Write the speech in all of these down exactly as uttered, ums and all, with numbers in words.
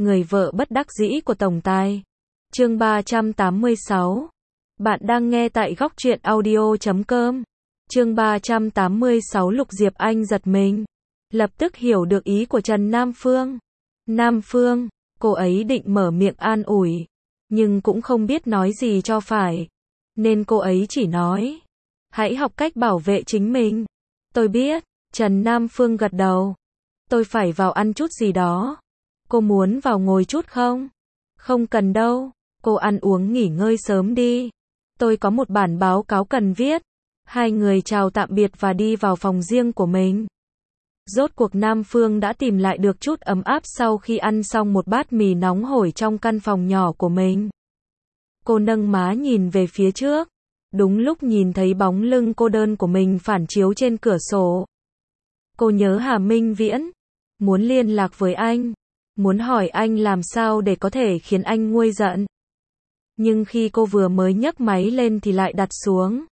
người vợ bất đắc dĩ của tổng tài. Chương ba trăm tám mươi sáu. Bạn đang nghe tại góc truyện audio chấm com. Chương ba trăm tám mươi sáu. Lục Diệp Anh giật mình, lập tức hiểu được ý của Trần Nam Phương. Nam Phương, cô ấy định mở miệng an ủi, nhưng cũng không biết nói gì cho phải, nên cô ấy chỉ nói, hãy học cách bảo vệ chính mình. Tôi biết. Trần Nam Phương gật đầu. Tôi phải vào ăn chút gì đó. Cô muốn vào ngồi chút không? Không cần đâu, cô ăn uống nghỉ ngơi sớm đi. Tôi có một bản báo cáo cần viết. Hai người chào tạm biệt và đi vào phòng riêng của mình. Rốt cuộc Nam Phương đã tìm lại được chút ấm áp sau khi ăn xong một bát mì nóng hổi trong căn phòng nhỏ của mình. Cô nâng má nhìn về phía trước, đúng lúc nhìn thấy bóng lưng cô đơn của mình phản chiếu trên cửa sổ. Cô nhớ Hà Minh Viễn, muốn liên lạc với anh, muốn hỏi anh làm sao để có thể khiến anh nguôi giận. Nhưng khi cô vừa mới nhấc máy lên thì lại đặt xuống.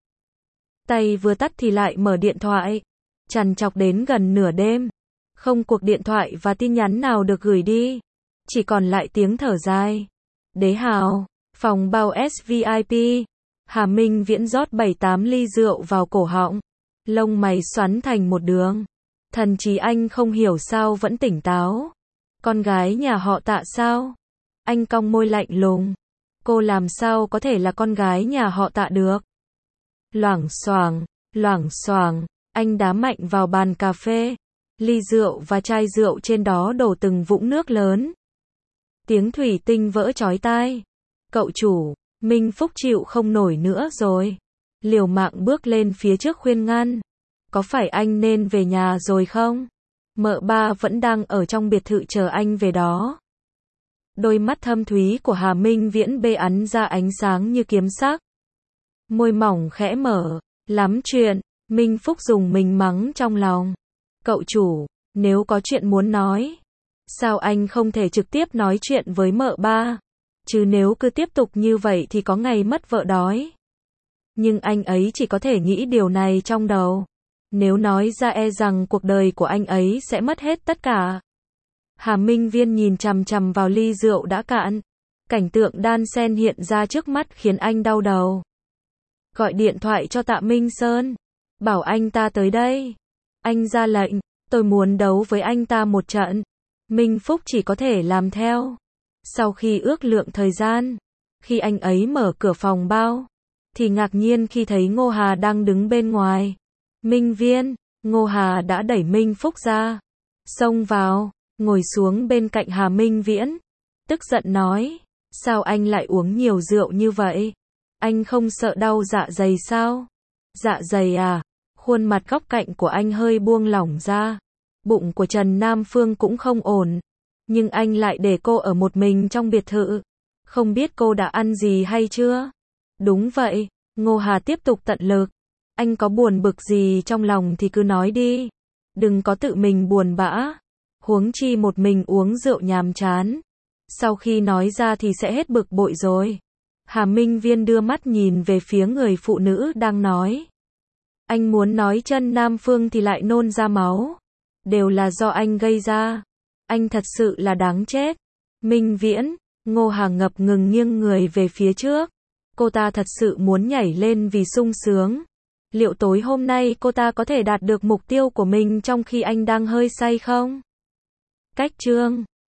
Tay vừa tắt thì lại mở điện thoại, trằn trọc đến gần nửa đêm. Không cuộc điện thoại và tin nhắn nào được gửi đi, chỉ còn lại tiếng thở dài. Đế Hào, phòng bao ét vê i pê. Hà Minh Viễn rót bảy tám ly rượu vào cổ họng, lông mày xoắn thành một đường. Thần trí anh không hiểu sao vẫn tỉnh táo. Con gái nhà họ Tạ sao? Anh cong môi lạnh lùng. Cô làm sao có thể là con gái nhà họ Tạ được? Loảng xoảng, loảng xoảng, anh đá mạnh vào bàn cà phê. Ly rượu và chai rượu trên đó đổ từng vũng nước lớn. Tiếng thủy tinh vỡ chói tai. Cậu chủ, Minh Phúc chịu không nổi nữa rồi. Liều mạng bước lên phía trước khuyên ngăn. Có phải anh nên về nhà rồi không? Mợ ba vẫn đang ở trong biệt thự chờ anh về đó. Đôi mắt thâm thúy của Hà Minh Viễn bê ắn ra ánh sáng như kiếm sắc. Môi mỏng khẽ mở. Lắm chuyện. Minh Phúc dùng mình mắng trong lòng. Cậu chủ, nếu có chuyện muốn nói, sao anh không thể trực tiếp nói chuyện với mợ ba? Chứ nếu cứ tiếp tục như vậy thì có ngày mất vợ đói. Nhưng anh ấy chỉ có thể nghĩ điều này trong đầu. Nếu nói ra e rằng cuộc đời của anh ấy sẽ mất hết tất cả. Hà Minh Viễn nhìn chằm chằm vào ly rượu đã cạn. Cảnh tượng đan xen hiện ra trước mắt khiến anh đau đầu. Gọi điện thoại cho Tạ Minh Sơn, bảo anh ta tới đây. Anh ra lệnh, tôi muốn đấu với anh ta một trận. Minh Phúc chỉ có thể làm theo. Sau khi ước lượng thời gian, khi anh ấy mở cửa phòng bao, thì ngạc nhiên khi thấy Ngô Hà đang đứng bên ngoài. Minh Viễn, Ngô Hà đã đẩy Minh Phúc ra, xông vào, ngồi xuống bên cạnh Hà Minh Viễn, tức giận nói, sao anh lại uống nhiều rượu như vậy? Anh không sợ đau dạ dày sao? Dạ dày à? Khuôn mặt góc cạnh của anh hơi buông lỏng ra. Bụng của Trần Nam Phương cũng không ổn, nhưng anh lại để cô ở một mình trong biệt thự. Không biết cô đã ăn gì hay chưa? Đúng vậy, Ngô Hà tiếp tục tận lực. Anh có buồn bực gì trong lòng thì cứ nói đi. Đừng có tự mình buồn bã. Huống chi một mình uống rượu nhàm chán. Sau khi nói ra thì sẽ hết bực bội rồi. Hà Minh Viễn đưa mắt nhìn về phía người phụ nữ đang nói. Anh muốn nói Trần Nam Phương thì lại nôn ra máu. Đều là do anh gây ra. Anh thật sự là đáng chết. Minh Viễn, Ngô Hà ngập ngừng nghiêng người về phía trước. Cô ta thật sự muốn nhảy lên vì sung sướng. Liệu tối hôm nay cô ta có thể đạt được mục tiêu của mình trong khi anh đang hơi say không? Cách chương